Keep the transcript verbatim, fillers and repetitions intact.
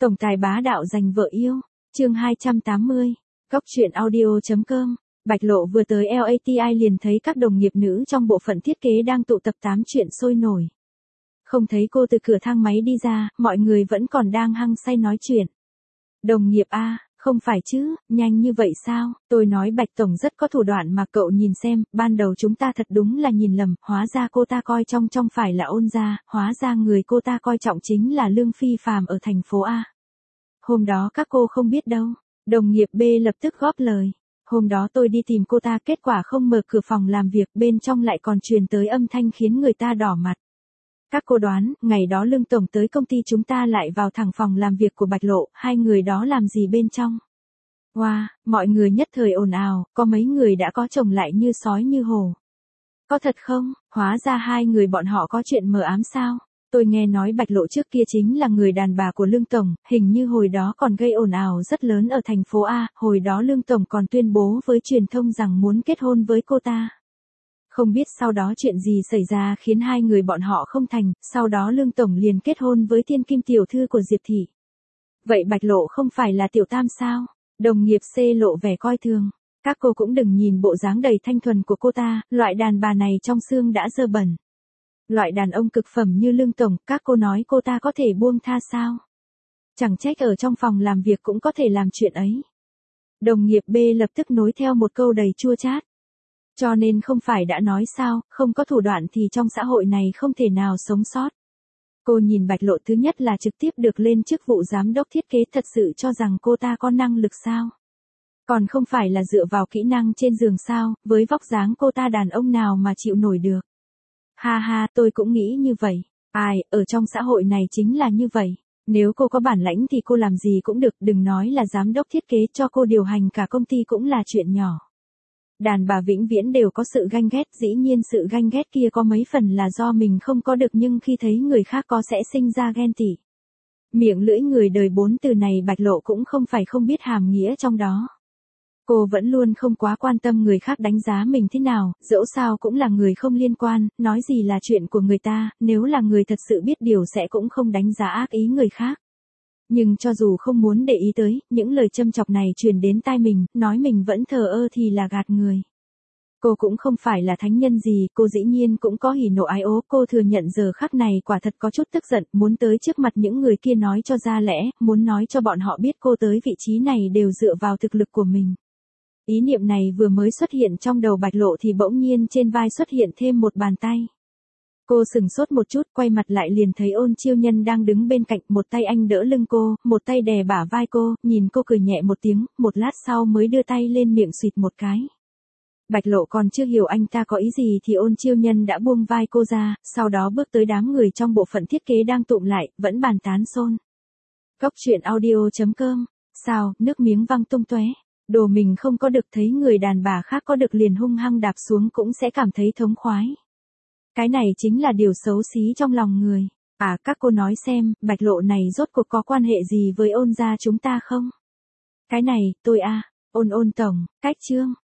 Tổng tài bá đạo giành vợ yêu, chương hai trăm tám mươi, góc truyện audio.com. Bạch Lộ vừa tới lờ a tê i liền thấy các đồng nghiệp nữ trong bộ phận thiết kế đang tụ tập tám chuyện sôi nổi. Không thấy cô từ cửa thang máy đi ra, mọi người vẫn còn đang hăng say nói chuyện. Đồng nghiệp A, không phải chứ, nhanh như vậy sao, tôi nói Bạch Tổng rất có thủ đoạn mà cậu nhìn xem, ban đầu chúng ta thật đúng là nhìn lầm, hóa ra cô ta coi trong trong phải là Ôn gia, hóa ra người cô ta coi trọng chính là Lương Phi Phàm ở thành phố A. Hôm đó các cô không biết đâu, đồng nghiệp B lập tức góp lời. Hôm đó tôi đi tìm cô ta, kết quả không mở cửa phòng làm việc, bên trong lại còn truyền tới âm thanh khiến người ta đỏ mặt. Các cô đoán, ngày đó Lương Tổng tới công ty chúng ta lại vào thẳng phòng làm việc của Bạch Lộ, hai người đó làm gì bên trong? Wow, mọi người nhất thời ồn ào, có mấy người đã có chồng lại như sói như hổ. Có thật không, hóa ra hai người bọn họ có chuyện mờ ám sao? Tôi nghe nói Bạch Lộ trước kia chính là người đàn bà của Lương Tổng, hình như hồi đó còn gây ồn ào rất lớn ở thành phố A, hồi đó Lương Tổng còn tuyên bố với truyền thông rằng muốn kết hôn với cô ta. Không biết sau đó chuyện gì xảy ra khiến hai người bọn họ không thành, sau đó Lương Tổng liền kết hôn với thiên kim tiểu thư của Diệp Thị. Vậy Bạch Lộ không phải là tiểu tam sao? Đồng nghiệp C lộ vẻ coi thường. Các cô cũng đừng nhìn bộ dáng đầy thanh thuần của cô ta, loại đàn bà này trong xương đã dơ bẩn. Loại đàn ông cực phẩm như Lương Tổng, các cô nói cô ta có thể buông tha sao? Chẳng trách ở trong phòng làm việc cũng có thể làm chuyện ấy. Đồng nghiệp B lập tức nối theo một câu đầy chua chát. Cho nên không phải đã nói sao, không có thủ đoạn thì trong xã hội này không thể nào sống sót. Cô nhìn Bạch Lộ thứ nhất là trực tiếp được lên chức vụ giám đốc thiết kế, thật sự cho rằng cô ta có năng lực sao? Còn không phải là dựa vào kỹ năng trên giường sao, với vóc dáng cô ta đàn ông nào mà chịu nổi được. Ha ha, tôi cũng nghĩ như vậy. Ai, ở trong xã hội này chính là như vậy. Nếu cô có bản lãnh thì cô làm gì cũng được, đừng nói là giám đốc thiết kế, cho cô điều hành cả công ty cũng là chuyện nhỏ. Đàn bà vĩnh viễn đều có sự ganh ghét, dĩ nhiên sự ganh ghét kia có mấy phần là do mình không có được, nhưng khi thấy người khác có sẽ sinh ra ghen tị. Miệng lưỡi người đời bốn từ này Bạch Lộ cũng không phải không biết hàm nghĩa trong đó. Cô vẫn luôn không quá quan tâm người khác đánh giá mình thế nào, dẫu sao cũng là người không liên quan, nói gì là chuyện của người ta, nếu là người thật sự biết điều sẽ cũng không đánh giá ác ý người khác. Nhưng cho dù không muốn để ý tới, những lời châm chọc này truyền đến tai mình, nói mình vẫn thờ ơ thì là gạt người. Cô cũng không phải là thánh nhân gì, cô dĩ nhiên cũng có hỉ nộ ái ố, cô thừa nhận giờ khắc này quả thật có chút tức giận, muốn tới trước mặt những người kia nói cho ra lẽ, muốn nói cho bọn họ biết cô tới vị trí này đều dựa vào thực lực của mình. Ý niệm này vừa mới xuất hiện trong đầu Bạch Lộ thì bỗng nhiên trên vai xuất hiện thêm một bàn tay. Cô sừng sốt một chút, quay mặt lại liền thấy Ôn Chiêu Nhân đang đứng bên cạnh, một tay anh đỡ lưng cô, một tay đè bả vai cô, nhìn cô cười nhẹ một tiếng, một lát sau mới đưa tay lên miệng xịt một cái. Bạch Lộ còn chưa hiểu anh ta có ý gì thì Ôn Chiêu Nhân đã buông vai cô ra, sau đó bước tới đám người trong bộ phận thiết kế đang tụm lại, vẫn bàn tán xôn. Góc truyện audio.com, sao, nước miếng văng tung tóe. Đồ mình không có được thấy người đàn bà khác có được liền hung hăng đạp xuống cũng sẽ cảm thấy thống khoái. Cái này chính là điều xấu xí trong lòng người. À, các cô nói xem, Bạch Lộ này rốt cuộc có quan hệ gì với Ôn gia chúng ta không? Cái này, tôi a, Ôn Ôn tổng, cách chương,